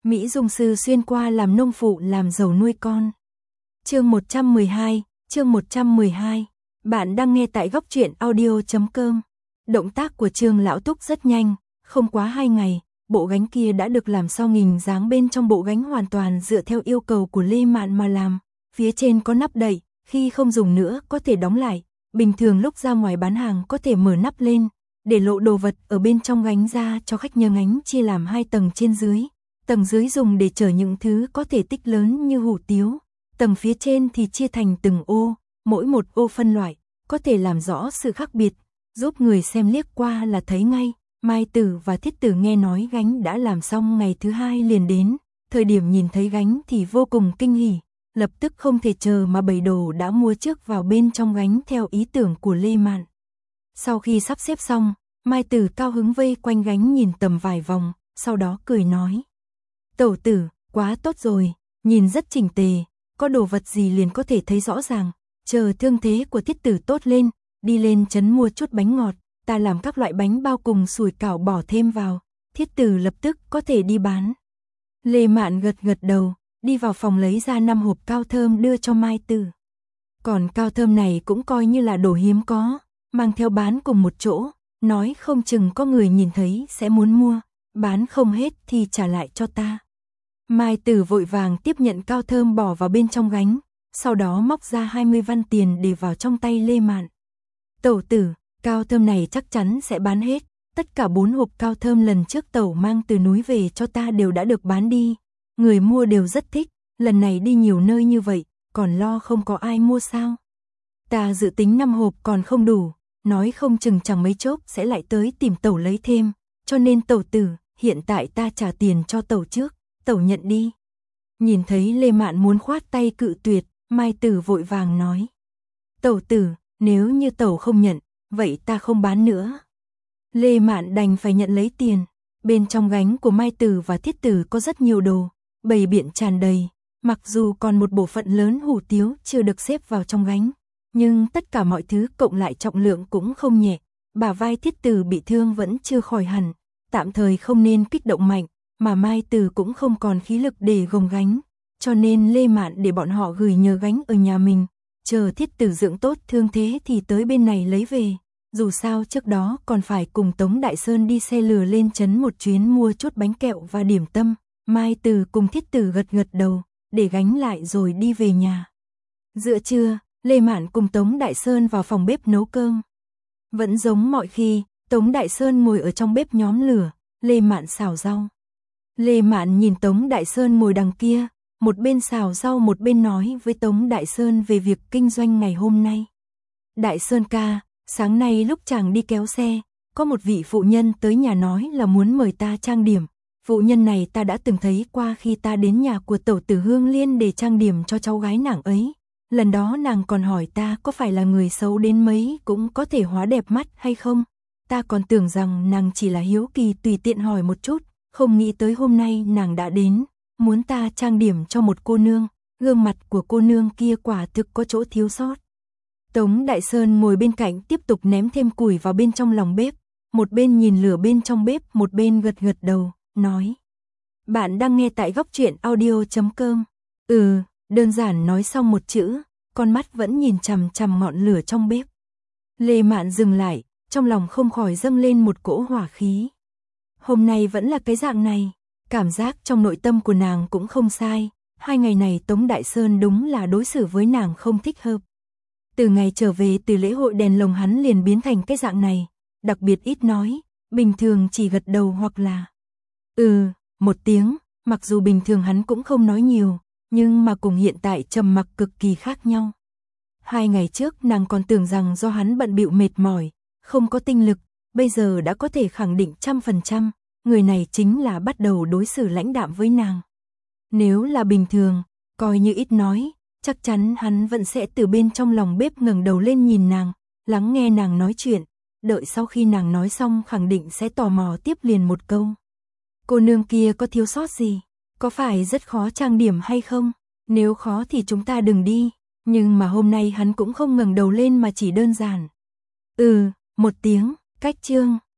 Mỹ Dung Sư xuyên qua làm nông phụ làm giàu nuôi con. Chương 112. Bạn đang nghe tại góc truyện audio.com. Động tác của Trương Lão Túc rất nhanh, không quá 2 ngày, bộ gánh kia đã được làm xong, hình dáng bên trong bộ gánh hoàn toàn dựa theo yêu cầu của Lê Mạn mà làm. Phía trên có nắp đậy, khi không dùng nữa có thể đóng lại. Bình thường lúc ra ngoài bán hàng có thể mở nắp lên, để lộ đồ vật ở bên trong gánh ra cho khách nhờ. Gánh chia làm 2 tầng trên dưới. Tầng dưới dùng để chở những thứ có thể tích lớn như hủ tiếu. Tầng phía trên thì chia thành từng ô, mỗi một ô phân loại, có thể làm rõ sự khác biệt, giúp người xem liếc qua là thấy ngay. Mai Tử và Thiết Tử nghe nói gánh đã làm xong ngày thứ 2 liền đến, thời điểm nhìn thấy gánh thì vô cùng kinh hỉ, lập tức không thể chờ mà bày đồ đã mua trước vào bên trong gánh theo ý tưởng của Lê Mạn. Sau khi sắp xếp xong, Mai Tử cao hứng vây quanh gánh nhìn tầm vài vòng, sau đó cười nói: "Tẩu tử, quá tốt rồi, nhìn rất chỉnh tề, có đồ vật gì liền có thể thấy rõ ràng, chờ thương thế của Thiết Tử tốt lên, đi lên trấn mua chút bánh ngọt, ta làm các loại bánh bao cùng sủi cảo bỏ thêm vào, Thiết Tử lập tức có thể đi bán." Lê Mạn gật gật đầu, đi vào phòng lấy ra 5 hộp cao thơm đưa cho Mai Tử. Còn cao thơm này cũng coi như là đồ hiếm có, mang theo bán cùng một chỗ, nói không chừng có người nhìn thấy sẽ muốn mua, bán không hết thì trả lại cho ta. Mai Tử vội vàng tiếp nhận cao thơm bỏ vào bên trong gánh, sau đó móc ra 20 văn tiền để vào trong tay Lê Mạn. "Tẩu tử, cao thơm này chắc chắn sẽ bán hết, tất cả 4 hộp cao thơm lần trước tẩu mang từ núi về cho ta đều đã được bán đi, người mua đều rất thích, lần này đi nhiều nơi như vậy, còn lo không có ai mua sao? Ta dự tính 5 hộp còn không đủ, nói không chừng chẳng mấy chốc sẽ lại tới tìm tẩu lấy thêm, cho nên tẩu tử, hiện tại ta trả tiền cho tẩu trước, tẩu nhận đi." Nhìn thấy Lê Mạn muốn khoát tay cự tuyệt, Mai Tử vội vàng nói: "Tẩu tử, nếu như tẩu không nhận, vậy ta không bán nữa." Lê Mạn đành phải nhận lấy tiền. Bên trong gánh của Mai Tử và Thiết Tử có rất nhiều đồ, bày biện tràn đầy, mặc dù còn một bộ phận lớn hủ tiếu chưa được xếp vào trong gánh, nhưng tất cả mọi thứ cộng lại trọng lượng cũng không nhẹ. Bả vai Thiết Tử bị thương vẫn chưa khỏi hẳn, tạm thời không nên kích động mạnh, mà Mai Tử cũng không còn khí lực để gồng gánh, cho nên Lê Mạn để bọn họ gửi nhờ gánh ở nhà mình, chờ Thiết Tử dưỡng tốt thương thế thì tới bên này lấy về. Dù sao trước đó còn phải cùng Tống Đại Sơn đi xe lừa lên trấn một chuyến mua chút bánh kẹo và điểm tâm. Mai Tử cùng Thiết Tử gật gật đầu, để gánh lại rồi đi về nhà. Giữa trưa, Lê Mạn cùng Tống Đại Sơn vào phòng bếp nấu cơm. Vẫn giống mọi khi, Tống Đại Sơn ngồi ở trong bếp nhóm lửa, Lê Mạn xào rau. Lê Mạn nhìn Tống Đại Sơn ngồi đằng kia, một bên xào rau một bên nói với Tống Đại Sơn về việc kinh doanh ngày hôm nay. "Đại Sơn ca, sáng nay lúc chàng đi kéo xe, có một vị phụ nhân tới nhà nói là muốn mời ta trang điểm. Phụ nhân này ta đã từng thấy qua khi ta đến nhà của tẩu tử Hương Liên để trang điểm cho cháu gái nàng ấy. Lần đó nàng còn hỏi ta có phải là người xấu đến mấy cũng có thể hóa đẹp mắt hay không. Ta còn tưởng rằng nàng chỉ là hiếu kỳ tùy tiện hỏi một chút, không nghĩ tới hôm nay nàng đã đến, muốn ta trang điểm cho một cô nương. Gương mặt của cô nương kia quả thực có chỗ thiếu sót." Tống Đại Sơn ngồi bên cạnh tiếp tục ném thêm củi vào bên trong lòng bếp, một bên nhìn lửa bên trong bếp một bên gật gật đầu, nói: "Bạn đang nghe tại góc truyện audio.com. Đơn giản nói xong một chữ, con mắt vẫn nhìn chằm chằm ngọn lửa trong bếp. Lê Mạn dừng lại, trong lòng không khỏi dâng lên một cỗ hỏa khí. Hôm nay vẫn là cái dạng này, cảm giác trong nội tâm của nàng cũng không sai, 2 ngày này Tống Đại Sơn đúng là đối xử với nàng không thích hợp. Từ ngày trở về từ lễ hội đèn lồng hắn liền biến thành cái dạng này, đặc biệt ít nói, bình thường chỉ gật đầu hoặc là một tiếng, mặc dù bình thường hắn cũng không nói nhiều, nhưng mà cùng hiện tại trầm mặc cực kỳ khác nhau. 2 ngày trước nàng còn tưởng rằng do hắn bận bịu mệt mỏi, không có tinh lực, bây giờ đã có thể khẳng định 100%, người này chính là bắt đầu đối xử lãnh đạm với nàng. Nếu là bình thường, coi như ít nói, chắc chắn hắn vẫn sẽ từ bên trong lòng bếp ngẩng đầu lên nhìn nàng, lắng nghe nàng nói chuyện, đợi sau khi nàng nói xong khẳng định sẽ tò mò tiếp liền một câu. Cô nương kia có thiếu sót gì? Có phải rất khó trang điểm hay không? Nếu khó thì chúng ta đừng đi. Nhưng mà hôm nay hắn cũng không ngẩng đầu lên mà chỉ đơn giản. Một tiếng, cách chương.